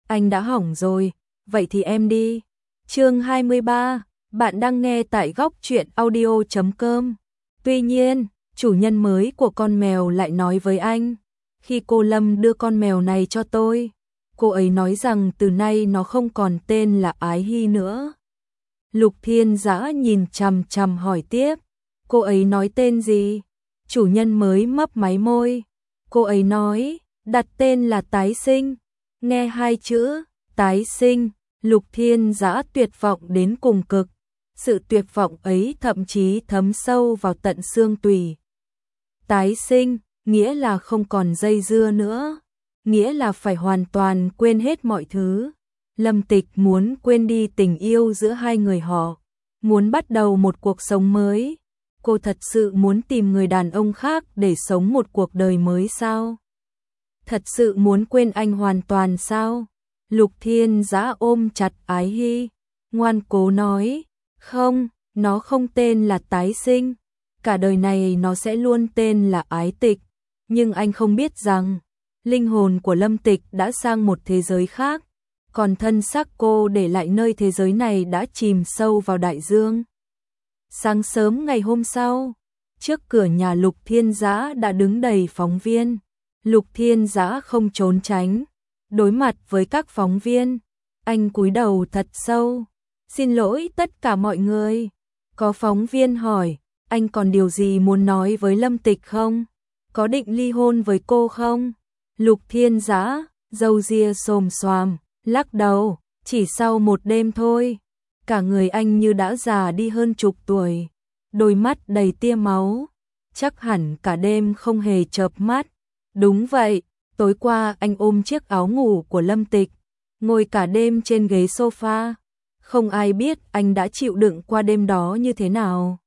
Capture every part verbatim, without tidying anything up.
anh đã hỏng rồi, vậy thì em đi. Chương hai mươi ba, bạn đang nghe tại góc truyện audio chấm com. Tuy nhiên, chủ nhân mới của con mèo lại nói với anh, khi cô Lâm đưa con mèo này cho tôi, cô ấy nói rằng từ nay nó không còn tên là Ái Hy nữa. Lục Thiên Dã nhìn chằm chằm hỏi tiếp, cô ấy nói tên gì? Chủ nhân mới mấp máy môi, cô ấy nói, đặt tên là Tái Sinh. Nghe hai chữ, Tái Sinh, Lục Thiên Dã tuyệt vọng đến cùng cực. Sự tuyệt vọng ấy thậm chí thấm sâu vào tận xương tủy. Tái sinh, nghĩa là không còn dây dưa nữa, nghĩa là phải hoàn toàn quên hết mọi thứ. Lâm Tịch muốn quên đi tình yêu giữa hai người họ, muốn bắt đầu một cuộc sống mới. Cô thật sự muốn tìm người đàn ông khác để sống một cuộc đời mới sao? Thật sự muốn quên anh hoàn toàn sao? Lục Thiên Dã ôm chặt Ái Hy, ngoan cố nói, không, nó không tên là Tái Sinh, cả đời này nó sẽ luôn tên là Ái Tịch. Nhưng anh không biết rằng, linh hồn của Lâm Tịch đã sang một thế giới khác, còn thân xác cô để lại nơi thế giới này đã chìm sâu vào đại dương. Sáng sớm ngày hôm sau, trước cửa nhà Lục Thiên Dã đã đứng đầy phóng viên. Lục Thiên Dã không trốn tránh, đối mặt với các phóng viên, anh cúi đầu thật sâu. Xin lỗi tất cả mọi người. Có phóng viên hỏi, anh còn điều gì muốn nói với Lâm Tịch không? Có định ly hôn với cô không? Lục Thiên Dã, râu ria xồm xoàm, lắc đầu, chỉ sau một đêm thôi. Cả người anh như đã già đi hơn chục tuổi, đôi mắt đầy tia máu, chắc hẳn cả đêm không hề chợp mắt. Đúng vậy, tối qua anh ôm chiếc áo ngủ của Lâm Tịch, ngồi cả đêm trên ghế sofa. Không ai biết anh đã chịu đựng qua đêm đó như thế nào.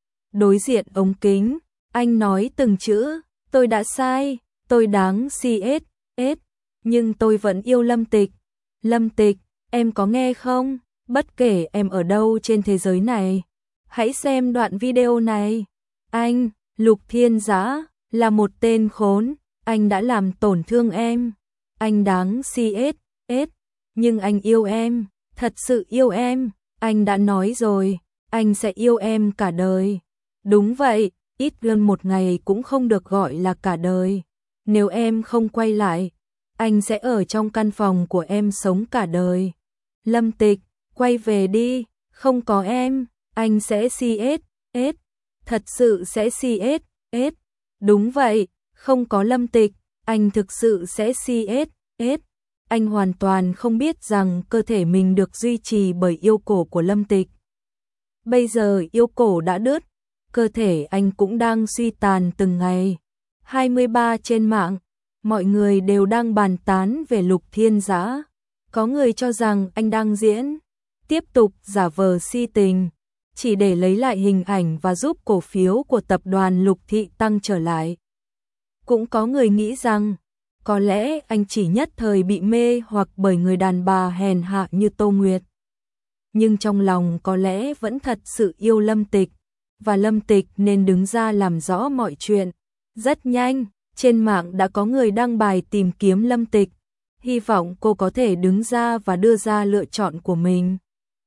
Đối diện ống kính, anh nói từng chữ, tôi đã sai, tôi đáng xê ét ét, nhưng tôi vẫn yêu Lâm Tịch. Lâm Tịch, em có nghe không? Bất kể em ở đâu trên thế giới này, hãy xem đoạn video này. Anh, Lục Thiên Dã, là một tên khốn, anh đã làm tổn thương em. Anh đáng xê ét ét, nhưng anh yêu em. Thật sự yêu em, anh đã nói rồi, anh sẽ yêu em cả đời. Đúng vậy, ít hơn một ngày cũng không được gọi là cả đời. Nếu em không quay lại, anh sẽ ở trong căn phòng của em sống cả đời. Lâm Tịch, quay về đi, không có em, anh sẽ xê ét ét, thật sự sẽ xê ét ét. Đúng vậy, không có Lâm Tịch, anh thực sự sẽ xê ét ét. Anh hoàn toàn không biết rằng cơ thể mình được duy trì bởi yêu cổ của Lâm Tịch. Bây giờ yêu cổ đã đứt, cơ thể anh cũng đang suy tàn từng ngày. hai mươi ba trên mạng, mọi người đều đang bàn tán về Lục Thiên Dã. Có người cho rằng anh đang diễn, tiếp tục giả vờ si tình, chỉ để lấy lại hình ảnh và giúp cổ phiếu của tập đoàn Lục Thị tăng trở lại. Cũng có người nghĩ rằng, có lẽ anh chỉ nhất thời bị mê hoặc bởi người đàn bà hèn hạ như Tô Nguyệt. Nhưng trong lòng có lẽ vẫn thật sự yêu Lâm Tịch, và Lâm Tịch nên đứng ra làm rõ mọi chuyện. Rất nhanh, trên mạng đã có người đăng bài tìm kiếm Lâm Tịch, hy vọng cô có thể đứng ra và đưa ra lựa chọn của mình.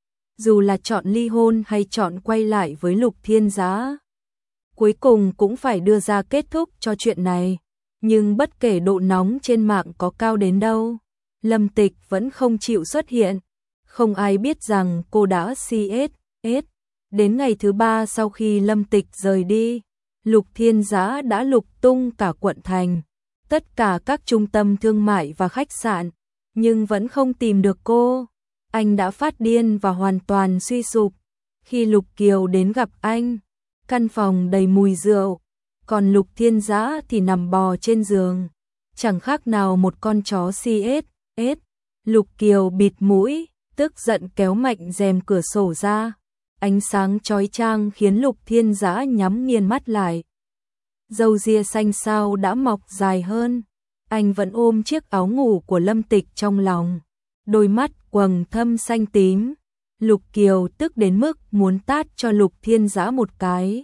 Dù là chọn ly hôn hay chọn quay lại với Lục Thiên Dã, cuối cùng cũng phải đưa ra kết thúc cho chuyện này. Nhưng bất kể độ nóng trên mạng có cao đến đâu, Lâm Tịch vẫn không chịu xuất hiện. Không ai biết rằng cô đã xê ét ét. Đến ngày thứ ba sau khi Lâm Tịch rời đi, Lục Thiên Dã đã lục tung cả quận thành, tất cả các trung tâm thương mại và khách sạn, nhưng vẫn không tìm được cô. Anh đã phát điên và hoàn toàn suy sụp. Khi Lục Kiều đến gặp anh, căn phòng đầy mùi rượu, còn Lục Thiên Dã thì nằm bò trên giường, chẳng khác nào một con chó xê ét ét. Lục Kiều bịt mũi, tức giận kéo mạnh rèm cửa sổ ra. Ánh sáng chói chang khiến Lục Thiên Dã nhắm nghiền mắt lại. Râu ria xanh xao đã mọc dài hơn. Anh vẫn ôm chiếc áo ngủ của Lâm Tịch trong lòng, đôi mắt quầng thâm xanh tím. Lục Kiều tức đến mức muốn tát cho Lục Thiên Dã một cái.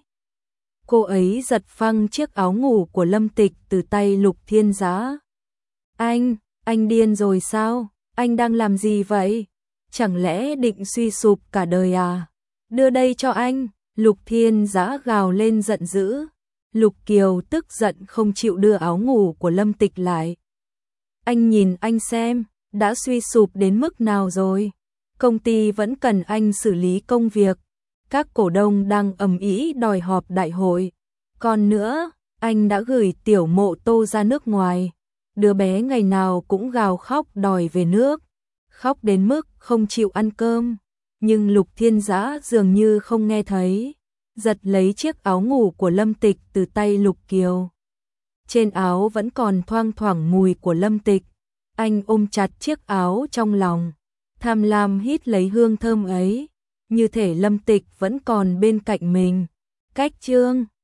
Cô ấy giật phăng chiếc áo ngủ của Lâm Tịch từ tay Lục Thiên Dã. Anh, anh điên rồi sao? Anh đang làm gì vậy? Chẳng lẽ định suy sụp cả đời à? Đưa đây cho anh, Lục Thiên Dã gào lên giận dữ. Lục Kiều tức giận không chịu đưa áo ngủ của Lâm Tịch lại. Anh nhìn anh xem, đã suy sụp đến mức nào rồi? Công ty vẫn cần anh xử lý công việc. Các cổ đông đang ầm ĩ đòi họp đại hội. Còn nữa, anh đã gửi Tiểu Mộ Tô ra nước ngoài. Đứa bé ngày nào cũng gào khóc đòi về nước. Khóc đến mức không chịu ăn cơm. Nhưng Lục Thiên Dã dường như không nghe thấy. Giật lấy chiếc áo ngủ của Lâm Tịch từ tay Lục Kiều. Trên áo vẫn còn thoang thoảng mùi của Lâm Tịch. Anh ôm chặt chiếc áo trong lòng, tham lam hít lấy hương thơm ấy, như thể Lâm Tịch vẫn còn bên cạnh mình. Cách chương